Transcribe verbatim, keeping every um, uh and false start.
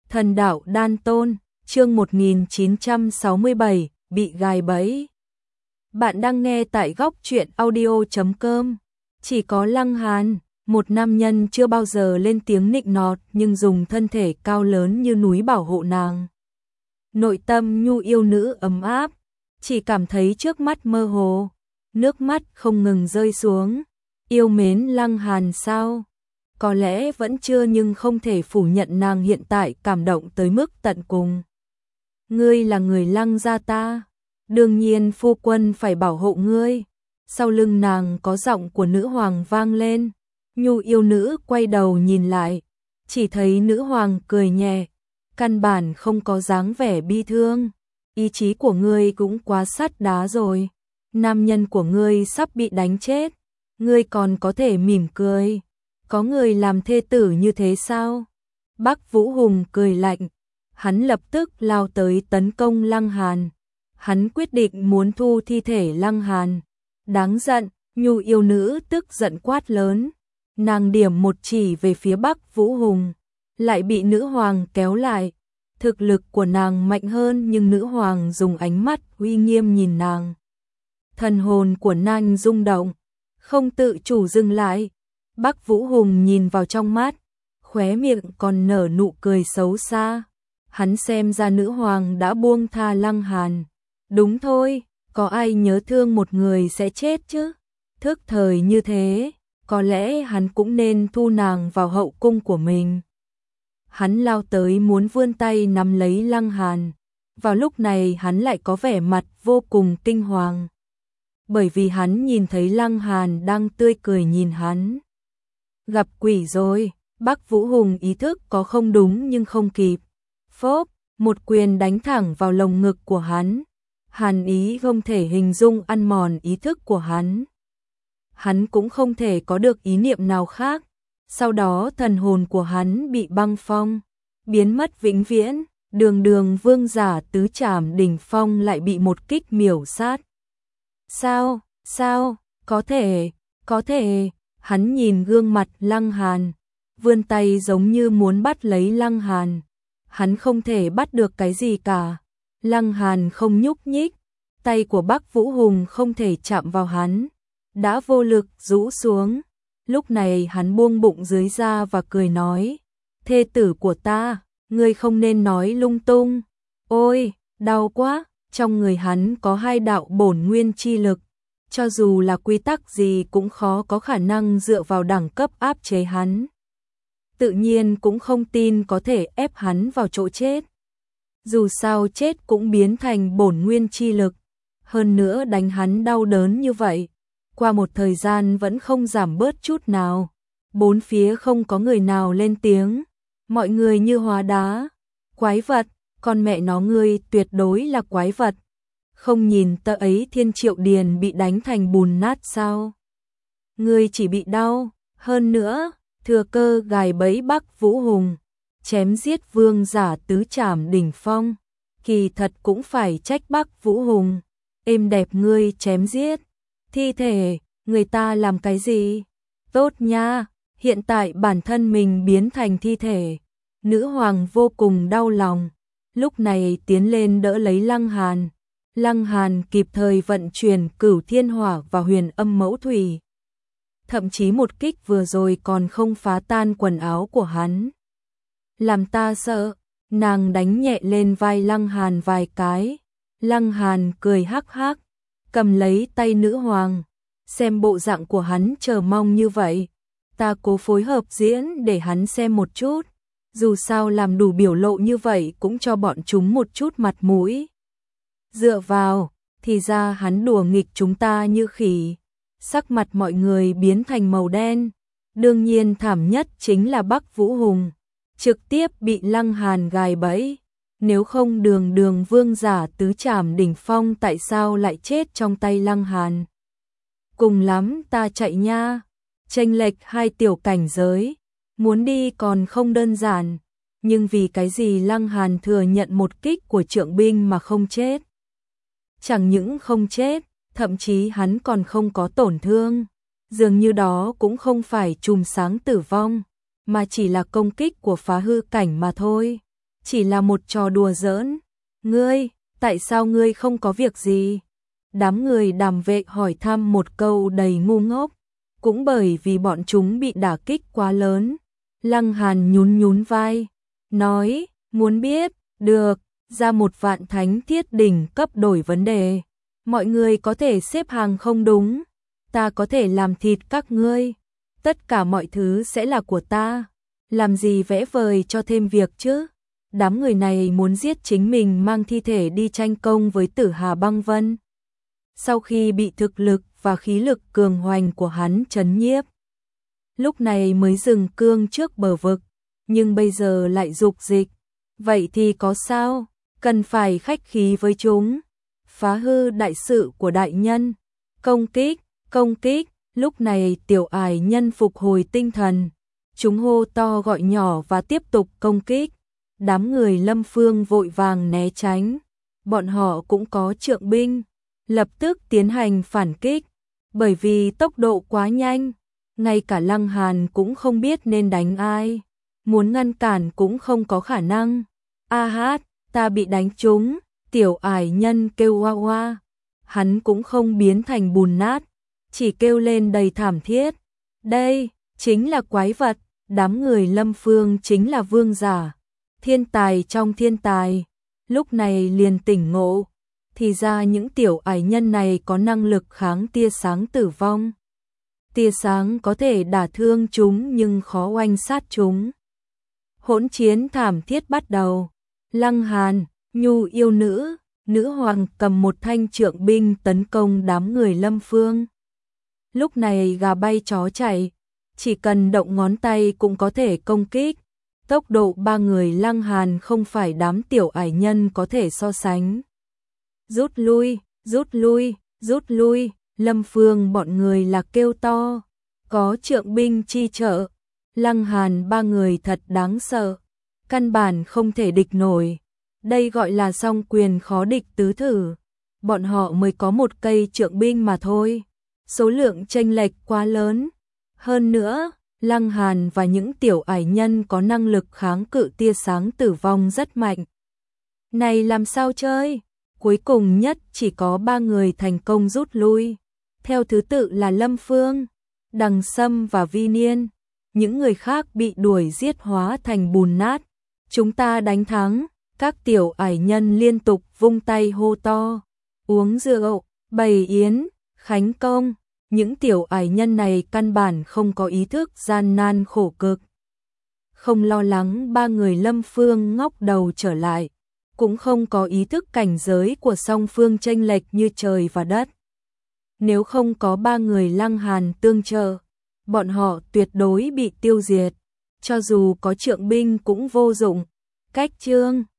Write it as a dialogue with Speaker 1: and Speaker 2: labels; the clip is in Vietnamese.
Speaker 1: Thần đạo đan tôn, chương một nghìn chín trăm sáu mươi bảy, bị gài bẫy. Bạn đang nghe tại góc truyện audio chấm com. Chỉ có Lăng Hàn, một nam nhân chưa bao giờ lên tiếng nịnh nọt nhưng dùng thân thể cao lớn như núi bảo hộ nàng. Nội tâm nhu yêu nữ ấm áp, chỉ cảm thấy trước mắt mơ hồ, nước mắt không ngừng rơi xuống. Yêu mến Lăng Hàn sao? Có lẽ vẫn chưa, nhưng không thể phủ nhận nàng hiện tại cảm động tới mức tận cùng. Ngươi là người Lăng gia ta, đương nhiên phu quân phải bảo hộ ngươi. Sau lưng nàng có giọng của nữ hoàng vang lên. Nhu yêu nữ quay đầu nhìn lại, chỉ thấy nữ hoàng cười nhẹ, căn bản không có dáng vẻ bi thương. Ý chí của ngươi cũng quá sắt đá rồi, nam nhân của ngươi sắp bị đánh chết, ngươi còn có thể mỉm cười. Có người làm thê tử như thế sao? Bắc Vũ Hùng cười lạnh, hắn lập tức lao tới tấn công Lăng Hàn. Hắn quyết định muốn thu thi thể Lăng Hàn. Đáng giận, nhu yêu nữ tức giận quát lớn. Nàng điểm một chỉ về phía Bắc Vũ Hùng, lại bị nữ hoàng kéo lại. Thực lực của nàng mạnh hơn nhưng nữ hoàng dùng ánh mắt uy nghiêm nhìn nàng. Thần hồn của nàng rung động, không tự chủ dừng lại. Bắc Vũ Hùng nhìn vào trong mắt, khóe miệng còn nở nụ cười xấu xa. Hắn xem ra nữ hoàng đã buông tha Lăng Hàn. Đúng thôi, có ai nhớ thương một người sẽ chết chứ? Thức thời như thế, có lẽ hắn cũng nên thu nàng vào hậu cung của mình. Hắn lao tới muốn vươn tay nắm lấy Lăng Hàn. Vào lúc này hắn lại có vẻ mặt vô cùng kinh hoàng, bởi vì hắn nhìn thấy Lăng Hàn đang tươi cười nhìn hắn. Gặp quỷ rồi, Bắc Vũ Hùng ý thức có không đúng nhưng không kịp. Phốp, một quyền đánh thẳng vào lồng ngực của hắn. Hàn ý không thể hình dung ăn mòn ý thức của hắn. Hắn cũng không thể có được ý niệm nào khác. Sau đó thần hồn của hắn bị băng phong, biến mất vĩnh viễn. Đường đường vương giả tứ trảm đỉnh phong lại bị một kích miểu sát. Sao, sao, có thể, có thể. Hắn nhìn gương mặt Lăng Hàn, vươn tay giống như muốn bắt lấy Lăng Hàn. Hắn không thể bắt được cái gì cả. Lăng Hàn không nhúc nhích, tay của Bắc Vũ Hùng không thể chạm vào hắn, đã vô lực rũ xuống. Lúc này hắn buông bụng dưới ra và cười nói, thê tử của ta, ngươi không nên nói lung tung. Ôi, đau quá. Trong người hắn có hai đạo bổn nguyên chi lực, cho dù là quy tắc gì cũng khó có khả năng dựa vào đẳng cấp áp chế hắn. Tự nhiên cũng không tin có thể ép hắn vào chỗ chết. Dù sao chết cũng biến thành bổn nguyên chi lực. Hơn nữa đánh hắn đau đớn như vậy, qua một thời gian vẫn không giảm bớt chút nào. Bốn phía không có người nào lên tiếng, mọi người như hóa đá. Quái vật, con mẹ nó ngươi tuyệt đối là quái vật. Không nhìn tờ ấy Thiên Triệu Điền bị đánh thành bùn nát sao? Ngươi chỉ bị đau, hơn nữa, thừa cơ gài bẫy Bắc Vũ Hùng, chém giết vương giả tứ trảm đỉnh phong. Kỳ thật cũng phải trách Bắc Vũ Hùng, êm đẹp ngươi chém giết. Thi thể, người ta làm cái gì? Tốt nha, hiện tại bản thân mình biến thành thi thể. Nữ hoàng vô cùng đau lòng, lúc này tiến lên đỡ lấy Lăng Hàn. Lăng Hàn kịp thời vận chuyển Cửu Thiên Hỏa và Huyền Âm Mẫu Thủy. Thậm chí một kích vừa rồi còn không phá tan quần áo của hắn. Làm ta sợ. Nàng đánh nhẹ lên vai Lăng Hàn vài cái. Lăng Hàn cười hắc hắc, cầm lấy tay nữ hoàng. Xem bộ dạng của hắn chờ mong như vậy, ta cố phối hợp diễn để hắn xem một chút. Dù sao làm đủ biểu lộ như vậy cũng cho bọn chúng một chút mặt mũi. Dựa vào, thì ra hắn đùa nghịch chúng ta như khỉ. Sắc mặt mọi người biến thành màu đen. Đương nhiên thảm nhất chính là Bắc Vũ Hùng, trực tiếp bị Lăng Hàn gài bẫy. Nếu không đường đường vương giả tứ trảm đỉnh phong tại sao lại chết trong tay Lăng Hàn? Cùng lắm ta chạy nha. Chênh lệch hai tiểu cảnh giới, muốn đi còn không đơn giản. Nhưng vì cái gì Lăng Hàn thừa nhận một kích của trượng binh mà không chết? Chẳng những không chết, thậm chí hắn còn không có tổn thương. Dường như đó cũng không phải chùm sáng tử vong, mà chỉ là công kích của phá hư cảnh mà thôi. chỉ là một trò đùa giỡn. Ngươi, tại sao ngươi không có việc gì? Đám người Đàm Vệ hỏi thăm một câu đầy ngu ngốc, cũng bởi vì bọn chúng bị đả kích quá lớn. Lăng Hàn nhún nhún vai, nói, muốn biết, được, ra một vạn thánh thiết đỉnh cấp đổi vấn đề. Mọi người có thể xếp hàng không đúng, ta có thể làm thịt các ngươi, tất cả mọi thứ sẽ là của ta, làm gì vẽ vời cho thêm việc chứ. Đám người này muốn giết chính mình mang thi thể đi tranh công với Tử Hà Băng Vân. Sau khi bị thực lực và khí lực cường hoành của hắn trấn nhiếp, lúc này mới dừng cương trước bờ vực, nhưng bây giờ lại dục dịch. Vậy thì có sao, cần phải khách khí với chúng, phá hư đại sự của đại nhân. Công kích, công kích, lúc này tiểu ải nhân phục hồi tinh thần. Chúng hô to gọi nhỏ và tiếp tục công kích. Đám người Lâm Phương vội vàng né tránh. Bọn họ cũng có trượng binh, lập tức tiến hành phản kích. Bởi vì tốc độ quá nhanh, ngay cả Lăng Hàn cũng không biết nên đánh ai. Muốn ngăn cản cũng không có khả năng. A hát, ta bị đánh trúng, tiểu ải nhân kêu oa oa. Hắn cũng không biến thành bùn nát, chỉ kêu lên đầy thảm thiết. Đây, chính là quái vật, đám người Lâm Phương chính là vương giả, thiên tài trong thiên tài. Lúc này liền tỉnh ngộ, thì ra những tiểu ải nhân này có năng lực kháng tia sáng tử vong. Tia sáng có thể đả thương chúng nhưng khó oanh sát chúng. Hỗn chiến thảm thiết bắt đầu. Lăng Hàn, Nhu yêu nữ, nữ hoàng cầm một thanh trượng binh tấn công đám người Lâm Phương. Lúc này gà bay chó chạy, chỉ cần động ngón tay cũng có thể công kích. Tốc độ ba người Lăng Hàn không phải đám tiểu ải nhân có thể so sánh. Rút lui, rút lui, rút lui, Lâm Phương bọn người là kêu to. Có trượng binh chi trợ, Lăng Hàn ba người thật đáng sợ, căn bản không thể địch nổi. Đây gọi là song quyền khó địch tứ thử. Bọn họ mới có một cây trượng binh mà thôi, số lượng chênh lệch quá lớn. Hơn nữa, Lăng Hàn và những tiểu ải nhân có năng lực kháng cự tia sáng tử vong rất mạnh. Này làm sao chơi? Cuối cùng nhất chỉ có ba người thành công rút lui. Theo thứ tự là Lâm Phương, Đằng Sâm và Vi Niên. Những người khác bị đuổi giết hóa thành bùn nát. Chúng ta đánh thắng. Các tiểu ải nhân liên tục vung tay hô to. Uống rượu, bày yến, khánh công. Những tiểu ải nhân này căn bản không có ý thức gian nan khổ cực. Không lo lắng ba người Lâm Phương ngóc đầu trở lại. Cũng không có ý thức cảnh giới của song phương chênh lệch như trời và đất. Nếu không có ba người Lăng Hàn tương trợ, bọn họ tuyệt đối bị tiêu diệt. Cho dù có trượng binh cũng vô dụng. Cách chương